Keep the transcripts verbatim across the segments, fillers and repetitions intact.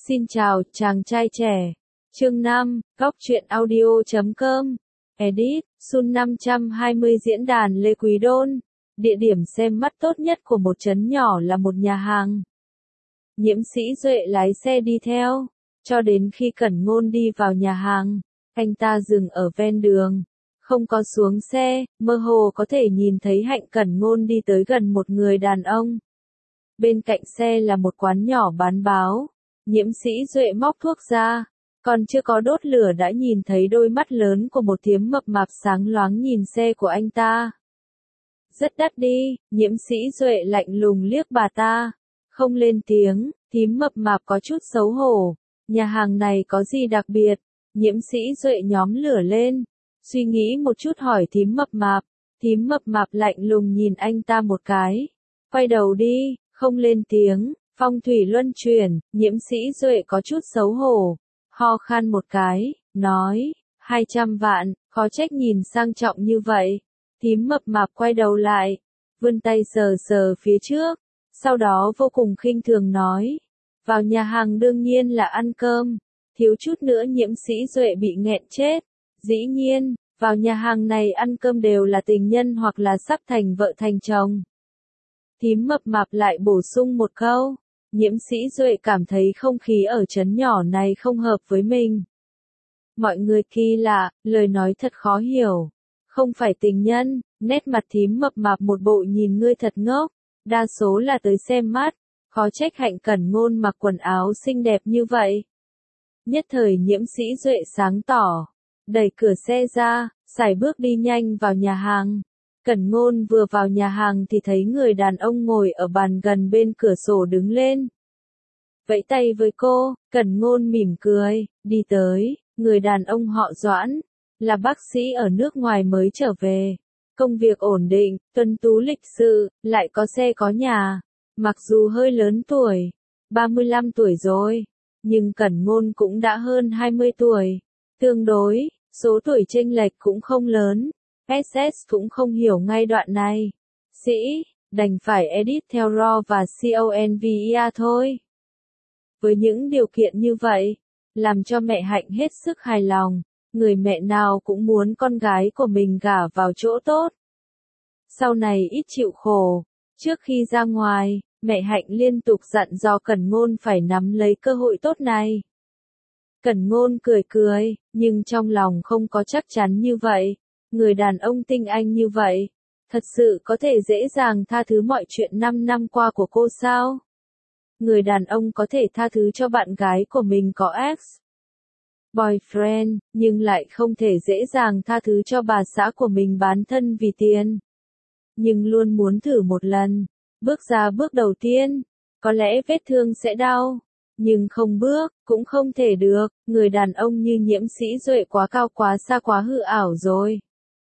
Xin chào, chàng trai trẻ. Chương năm, góc truyện audio chấm com. Edit, Sun năm trăm hai mươi diễn đàn Lê Quý Đôn. Địa điểm xem mắt tốt nhất của một trấn nhỏ là một nhà hàng. Nhiễm Sĩ Duệ lái xe đi theo, cho đến khi Cẩn Ngôn đi vào nhà hàng, anh ta dừng ở ven đường, không có xuống xe, mơ hồ có thể nhìn thấy Hạnh Cẩn Ngôn đi tới gần một người đàn ông. Bên cạnh xe là một quán nhỏ bán báo. Nhiễm Sĩ Duệ móc thuốc ra, còn chưa có đốt lửa đã nhìn thấy đôi mắt lớn của một thím mập mạp sáng loáng nhìn xe của anh ta. Rất đắt đi, Nhiễm Sĩ Duệ lạnh lùng liếc bà ta, không lên tiếng, thím mập mạp có chút xấu hổ. Nhà hàng này có gì đặc biệt? Nhiễm Sĩ Duệ nhóm lửa lên, suy nghĩ một chút hỏi thím mập mạp, thím mập mạp lạnh lùng nhìn anh ta một cái, quay đầu đi, không lên tiếng. Phong thủy luân chuyển, Nhiễm Sĩ Duệ có chút xấu hổ, ho khan một cái, nói, hai trăm vạn, khó trách nhìn sang trọng như vậy. Thím mập mạp quay đầu lại, vươn tay sờ sờ phía trước, sau đó vô cùng khinh thường nói, vào nhà hàng đương nhiên là ăn cơm, thiếu chút nữa Nhiễm Sĩ Duệ bị nghẹn chết. Dĩ nhiên, vào nhà hàng này ăn cơm đều là tình nhân hoặc là sắp thành vợ thành chồng. Thím mập mạp lại bổ sung một câu. Nhiễm Sĩ Duệ cảm thấy không khí ở trấn nhỏ này không hợp với mình. Mọi người kỳ lạ, lời nói thật khó hiểu. Không phải tình nhân, nét mặt thím mập mạp một bộ nhìn ngươi thật ngốc, đa số là tới xem mắt, khó trách Hạnh Cẩn Ngôn mặc quần áo xinh đẹp như vậy. Nhất thời Nhiễm Sĩ Duệ sáng tỏ, đẩy cửa xe ra, sải bước đi nhanh vào nhà hàng. Cẩn Ngôn vừa vào nhà hàng thì thấy người đàn ông ngồi ở bàn gần bên cửa sổ đứng lên. Vẫy tay với cô, Cẩn Ngôn mỉm cười, đi tới, người đàn ông họ Doãn, là bác sĩ ở nước ngoài mới trở về. Công việc ổn định, tuân tú lịch sự, lại có xe có nhà. Mặc dù hơi lớn tuổi, ba mươi lăm tuổi rồi, nhưng Cẩn Ngôn cũng đã hơn hai mươi tuổi. Tương đối, số tuổi chênh lệch cũng không lớn. ét ét cũng không hiểu ngay đoạn này. Sĩ, đành phải edit theo raw và convia thôi. Với những điều kiện như vậy, làm cho mẹ Hạnh hết sức hài lòng, người mẹ nào cũng muốn con gái của mình gả vào chỗ tốt. Sau này ít chịu khổ, trước khi ra ngoài, mẹ Hạnh liên tục dặn dò Cẩn Ngôn phải nắm lấy cơ hội tốt này. Cẩn Ngôn cười cười, nhưng trong lòng không có chắc chắn như vậy. Người đàn ông tinh anh như vậy, thật sự có thể dễ dàng tha thứ mọi chuyện năm năm qua của cô sao? Người đàn ông có thể tha thứ cho bạn gái của mình có ex boyfriend, nhưng lại không thể dễ dàng tha thứ cho bà xã của mình bán thân vì tiền. Nhưng luôn muốn thử một lần, bước ra bước đầu tiên, có lẽ vết thương sẽ đau, nhưng không bước, cũng không thể được, người đàn ông như Nhiễm Sĩ Duệ quá cao quá xa quá hư ảo rồi.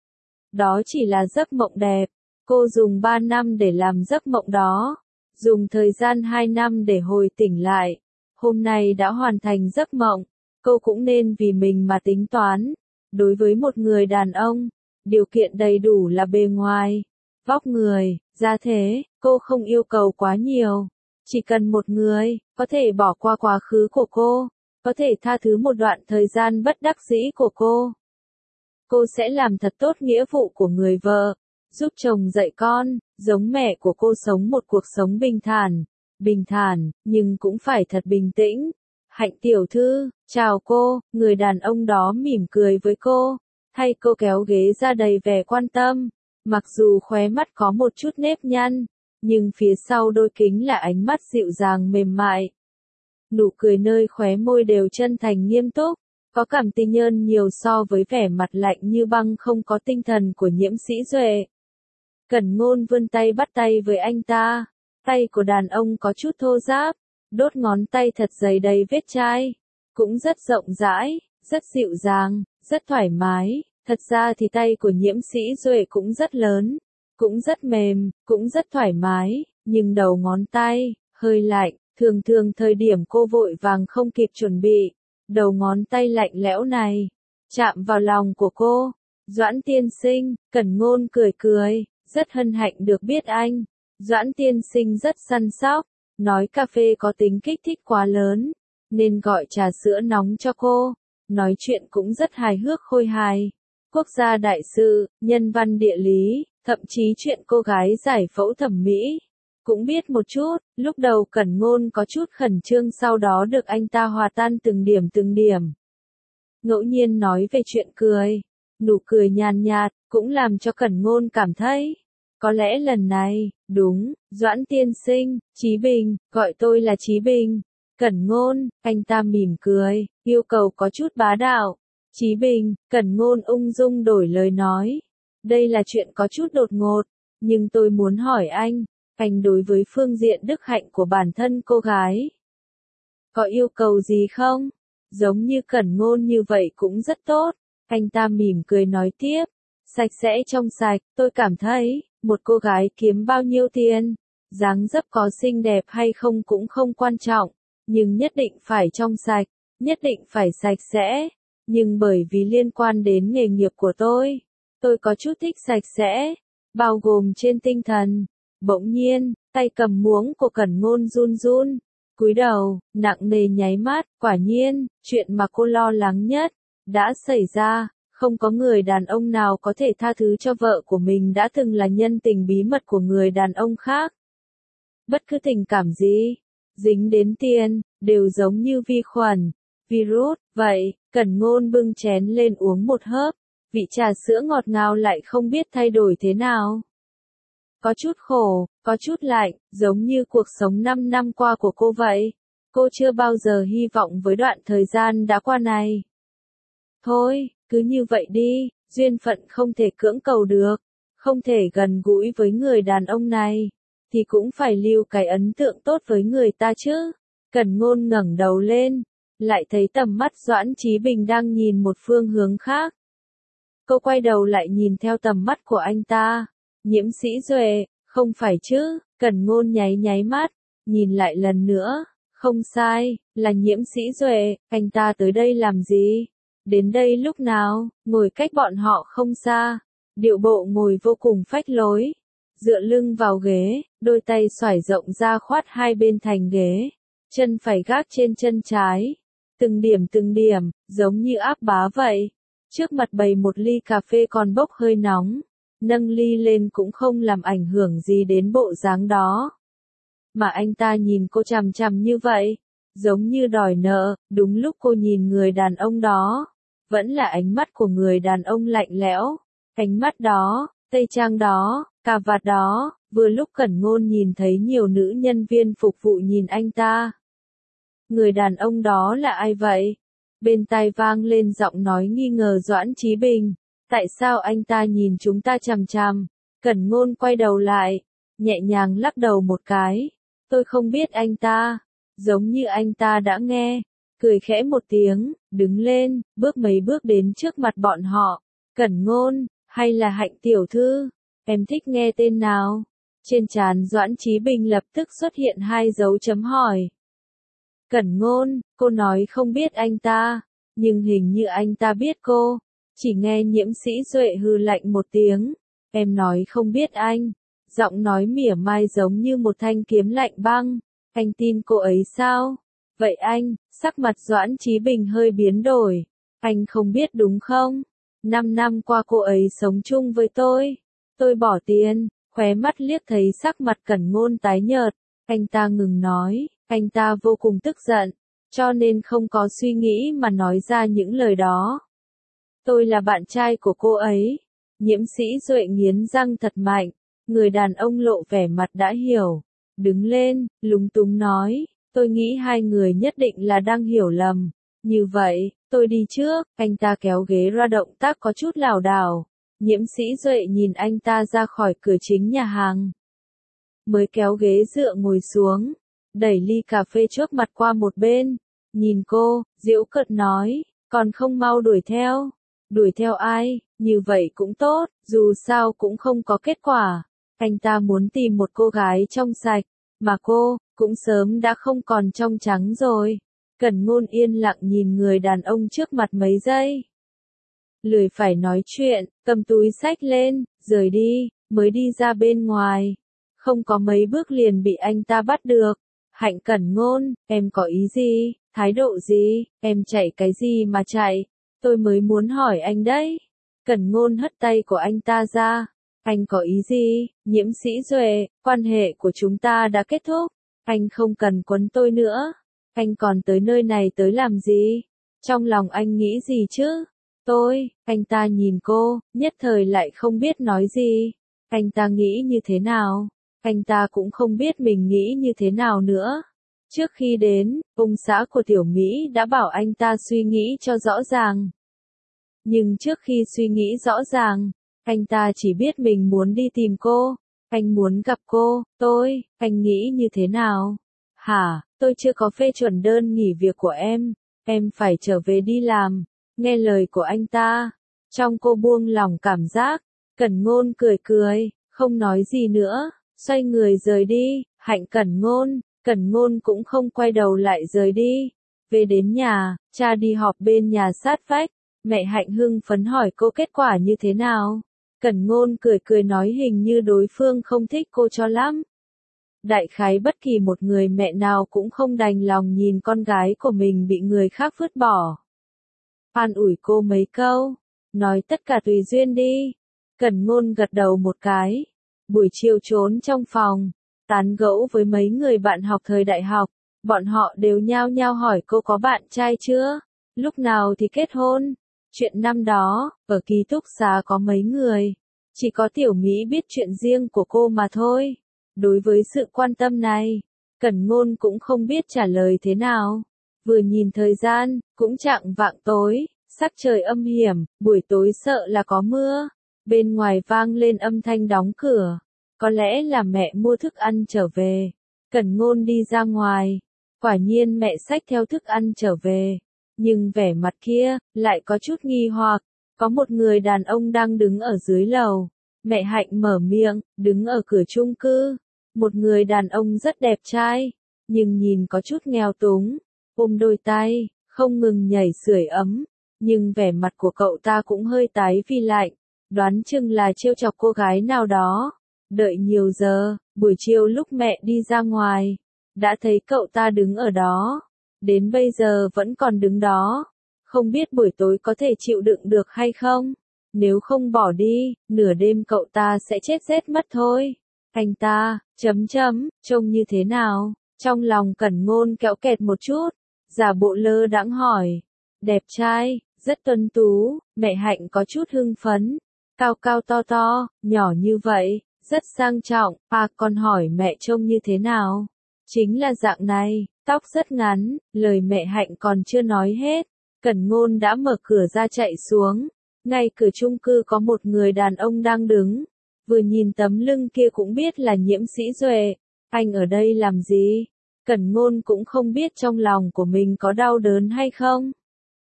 Đó chỉ là giấc mộng đẹp, cô dùng ba năm để làm giấc mộng đó, dùng thời gian hai năm để hồi tỉnh lại, hôm nay đã hoàn thành giấc mộng, cô cũng nên vì mình mà tính toán. Đối với một người đàn ông, điều kiện đầy đủ là bề ngoài, vóc người, gia thế, cô không yêu cầu quá nhiều, chỉ cần một người, có thể bỏ qua quá khứ của cô, có thể tha thứ một đoạn thời gian bất đắc dĩ của cô. Cô sẽ làm thật tốt nghĩa vụ của người vợ, giúp chồng dạy con, giống mẹ của cô sống một cuộc sống bình thản, bình thản, nhưng cũng phải thật bình tĩnh. Hạnh tiểu thư, chào cô, người đàn ông đó mỉm cười với cô, thay cô kéo ghế ra đầy vẻ quan tâm, mặc dù khóe mắt có một chút nếp nhăn, nhưng phía sau đôi kính là ánh mắt dịu dàng mềm mại. Nụ cười nơi khóe môi đều chân thành nghiêm túc. Có cảm tình nhân nhiều so với vẻ mặt lạnh như băng không có tinh thần của Nhiễm Sĩ Duệ. Cẩn Ngôn vươn tay bắt tay với anh ta, tay của đàn ông có chút thô ráp, đốt ngón tay thật dày đầy vết chai, cũng rất rộng rãi, rất dịu dàng, rất thoải mái, thật ra thì tay của Nhiễm Sĩ Duệ cũng rất lớn, cũng rất mềm, cũng rất thoải mái, nhưng đầu ngón tay, hơi lạnh, thường thường thời điểm cô vội vàng không kịp chuẩn bị. Đầu ngón tay lạnh lẽo này, chạm vào lòng của cô. Doãn tiên sinh, Cẩn Ngôn cười cười, rất hân hạnh được biết anh. Doãn tiên sinh rất săn sóc, nói cà phê có tính kích thích quá lớn, nên gọi trà sữa nóng cho cô. Nói chuyện cũng rất hài hước khôi hài. Quốc gia đại sự, nhân văn địa lý, thậm chí chuyện cô gái giải phẫu thẩm mỹ. Cũng biết một chút, lúc đầu Cẩn Ngôn có chút khẩn trương sau đó được anh ta hòa tan từng điểm từng điểm. Ngẫu nhiên nói về chuyện cười, nụ cười nhàn nhạt, cũng làm cho Cẩn Ngôn cảm thấy. Có lẽ lần này, đúng, Doãn tiên sinh, Chí Bình, gọi tôi là Chí Bình. Cẩn Ngôn, anh ta mỉm cười, yêu cầu có chút bá đạo. Chí Bình, Cẩn Ngôn ung dung đổi lời nói. Đây là chuyện có chút đột ngột, nhưng tôi muốn hỏi anh, anh đối với phương diện đức hạnh của bản thân cô gái. Có yêu cầu gì không? Giống như Cẩn Ngôn như vậy cũng rất tốt. Anh ta mỉm cười nói tiếp. Sạch sẽ trong sạch, tôi cảm thấy, một cô gái kiếm bao nhiêu tiền, dáng dấp có xinh đẹp hay không cũng không quan trọng, nhưng nhất định phải trong sạch, nhất định phải sạch sẽ. Nhưng bởi vì liên quan đến nghề nghiệp của tôi, tôi có chút thích sạch sẽ, bao gồm trên tinh thần. Bỗng nhiên, tay cầm muỗng của Cẩn Ngôn run run, cúi đầu, nặng nề nháy mắt, quả nhiên, chuyện mà cô lo lắng nhất, đã xảy ra. Không có người đàn ông nào có thể tha thứ cho vợ của mình đã từng là nhân tình bí mật của người đàn ông khác. Bất cứ tình cảm gì, dính đến tiền, đều giống như vi khuẩn, virus, vậy, Cẩn Ngôn bưng chén lên uống một hớp, vị trà sữa ngọt ngào lại không biết thay đổi thế nào. Có chút khổ, có chút lạnh, giống như cuộc sống năm năm qua của cô vậy. Cô chưa bao giờ hy vọng với đoạn thời gian đã qua này. Thôi, cứ như vậy đi, duyên phận không thể cưỡng cầu được, không thể gần gũi với người đàn ông này, thì cũng phải lưu cái ấn tượng tốt với người ta chứ. Cẩn Ngôn ngẩng đầu lên, lại thấy tầm mắt Doãn Chí Bình đang nhìn một phương hướng khác. Cô quay đầu lại nhìn theo tầm mắt của anh ta. Nhiễm Sĩ Duệ, không phải chứ? Cẩn Ngôn nháy nháy mắt, nhìn lại lần nữa, không sai, là Nhiễm Sĩ Duệ, anh ta tới đây làm gì? Đến đây lúc nào? Ngồi cách bọn họ không xa, điệu bộ ngồi vô cùng phách lối, dựa lưng vào ghế, đôi tay xoải rộng ra khoát hai bên thành ghế, chân phải gác trên chân trái, từng điểm từng điểm, giống như áp bá vậy. Trước mặt bày một ly cà phê còn bốc hơi nóng, nâng ly lên cũng không làm ảnh hưởng gì đến bộ dáng đó. Mà anh ta nhìn cô chằm chằm như vậy, giống như đòi nợ. Đúng lúc cô nhìn người đàn ông đó, vẫn là ánh mắt của người đàn ông lạnh lẽo. Ánh mắt đó, tây trang đó, cà vạt đó, vừa lúc Cẩn Ngôn nhìn thấy nhiều nữ nhân viên phục vụ nhìn anh ta. Người đàn ông đó là ai vậy? Bên tai vang lên giọng nói nghi ngờ Doãn Chí Bình. Tại sao anh ta nhìn chúng ta chằm chằm? Cẩn Ngôn quay đầu lại, nhẹ nhàng lắc đầu một cái. Tôi không biết anh ta. Giống như anh ta đã nghe, cười khẽ một tiếng, đứng lên, bước mấy bước đến trước mặt bọn họ. Cẩn Ngôn, hay là Hạnh tiểu thư? Em thích nghe tên nào? Trên trán Doãn Chí Bình lập tức xuất hiện hai dấu chấm hỏi. Cẩn Ngôn, cô nói không biết anh ta, nhưng hình như anh ta biết cô. Chỉ nghe Nhiễm Sĩ Duệ hừ lạnh một tiếng. Em nói không biết anh. Giọng nói mỉa mai giống như một thanh kiếm lạnh băng. Anh tin cô ấy sao? Vậy anh, sắc mặt Doãn Chí Bình hơi biến đổi. Anh không biết đúng không? Năm năm qua cô ấy sống chung với tôi. Tôi bỏ tiền, khóe mắt liếc thấy sắc mặt Cẩn Ngôn tái nhợt. Anh ta ngừng nói, anh ta vô cùng tức giận, cho nên không có suy nghĩ mà nói ra những lời đó. Tôi là bạn trai của cô ấy. Nhiễm Sĩ Duệ nghiến răng thật mạnh, người đàn ông lộ vẻ mặt đã hiểu. Đứng lên, lúng túng nói, tôi nghĩ hai người nhất định là đang hiểu lầm. Như vậy, tôi đi trước. Anh ta kéo ghế ra, động tác có chút lảo đảo. Nhiễm Sĩ Duệ nhìn anh ta ra khỏi cửa chính nhà hàng, mới kéo ghế dựa ngồi xuống, đẩy ly cà phê trước mặt qua một bên, nhìn cô, giễu cợt nói, còn không mau đuổi theo. Đuổi theo ai? Như vậy cũng tốt, dù sao cũng không có kết quả. Anh ta muốn tìm một cô gái trong sạch, mà cô, cũng sớm đã không còn trong trắng rồi. Cẩn Ngôn yên lặng nhìn người đàn ông trước mặt mấy giây. Lười phải nói chuyện, cầm túi xách lên, rời đi, mới đi ra bên ngoài. Không có mấy bước liền bị anh ta bắt được. Hạnh Cẩn Ngôn, em có ý gì, thái độ gì, em chạy cái gì mà chạy, tôi mới muốn hỏi anh đấy. Cẩn Ngôn hất tay của anh ta ra. Anh có ý gì, Nhiễm Sĩ Duệ, quan hệ của chúng ta đã kết thúc, anh không cần quấn tôi nữa. Anh còn tới nơi này tới làm gì? Trong lòng anh nghĩ gì chứ? Tôi, anh ta nhìn cô, nhất thời lại không biết nói gì. Anh ta nghĩ như thế nào? Anh ta cũng không biết mình nghĩ như thế nào nữa. Trước khi đến, ông xã của Tiểu Mỹ đã bảo anh ta suy nghĩ cho rõ ràng. Nhưng trước khi suy nghĩ rõ ràng, anh ta chỉ biết mình muốn đi tìm cô. Anh muốn gặp cô, tôi, anh nghĩ như thế nào? Hả, tôi chưa có phê chuẩn đơn nghỉ việc của em, em phải trở về đi làm. Nghe lời của anh ta, trong cô buông lỏng cảm giác. Cẩn Ngôn cười cười, không nói gì nữa, xoay người rời đi. Hạnh Cẩn Ngôn, Cẩn Ngôn cũng không quay đầu lại rời đi. Về đến nhà, cha đi họp bên nhà sát vách. Mẹ Hạnh hưng phấn hỏi cô kết quả như thế nào. Cẩn Ngôn cười cười nói hình như đối phương không thích cô cho lắm. Đại khái bất kỳ một người mẹ nào cũng không đành lòng nhìn con gái của mình bị người khác vứt bỏ. An ủi cô mấy câu, nói tất cả tùy duyên đi. Cẩn Ngôn gật đầu một cái. Buổi chiều trốn trong phòng, tán gẫu với mấy người bạn học thời đại học. Bọn họ đều nhao nhao hỏi cô có bạn trai chưa, lúc nào thì kết hôn. Chuyện năm đó, ở ký túc xá có mấy người, chỉ có Tiểu Mỹ biết chuyện riêng của cô mà thôi. Đối với sự quan tâm này, Cẩn Ngôn cũng không biết trả lời thế nào. Vừa nhìn thời gian, cũng chạng vạng tối, sắc trời âm hiểm, buổi tối sợ là có mưa. Bên ngoài vang lên âm thanh đóng cửa, có lẽ là mẹ mua thức ăn trở về. Cẩn Ngôn đi ra ngoài, quả nhiên mẹ xách theo thức ăn trở về. Nhưng vẻ mặt kia, lại có chút nghi hoặc, có một người đàn ông đang đứng ở dưới lầu. Mẹ Hạnh mở miệng, đứng ở cửa chung cư. Một người đàn ông rất đẹp trai, nhưng nhìn có chút nghèo túng, ôm đôi tay, không ngừng nhảy sưởi ấm. Nhưng vẻ mặt của cậu ta cũng hơi tái vì lạnh, đoán chừng là trêu chọc cô gái nào đó. Đợi nhiều giờ, buổi chiều lúc mẹ đi ra ngoài, đã thấy cậu ta đứng ở đó. Đến bây giờ vẫn còn đứng đó. Không biết buổi tối có thể chịu đựng được hay không? Nếu không bỏ đi, nửa đêm cậu ta sẽ chết rét mất thôi. Anh ta, chấm chấm, trông như thế nào? Trong lòng Cẩn Ngôn kéo kẹt một chút, giả bộ lơ đãng hỏi. Đẹp trai, rất tuấn tú. Mẹ Hạnh có chút hưng phấn. Cao cao to to, nhỏ như vậy, rất sang trọng. À, con hỏi mẹ trông như thế nào? Chính là dạng này. Tóc rất ngắn, lời mẹ Hạnh còn chưa nói hết. Cẩn Ngôn đã mở cửa ra chạy xuống. Ngay cửa chung cư có một người đàn ông đang đứng. Vừa nhìn tấm lưng kia cũng biết là Nhiễm Sĩ Duệ. Anh ở đây làm gì? Cẩn Ngôn cũng không biết trong lòng của mình có đau đớn hay không.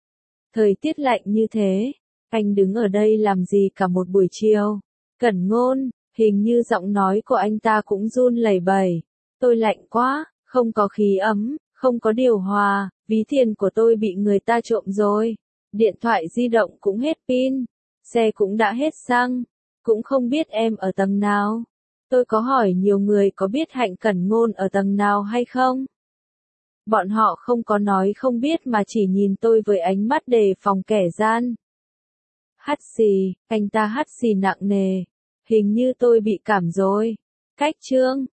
Thời tiết lạnh như thế, anh đứng ở đây làm gì cả một buổi chiều? Cẩn Ngôn, hình như giọng nói của anh ta cũng run lẩy bẩy. Tôi lạnh quá. Không có khí ấm, không có điều hòa, ví tiền của tôi bị người ta trộm rồi. Điện thoại di động cũng hết pin, xe cũng đã hết xăng, cũng không biết em ở tầng nào. Tôi có hỏi nhiều người có biết Hạnh Cẩn Ngôn ở tầng nào hay không. Bọn họ không có nói không biết mà chỉ nhìn tôi với ánh mắt đề phòng kẻ gian. Hắt xì, anh ta hắt xì nặng nề, hình như tôi bị cảm rồi. Cách chương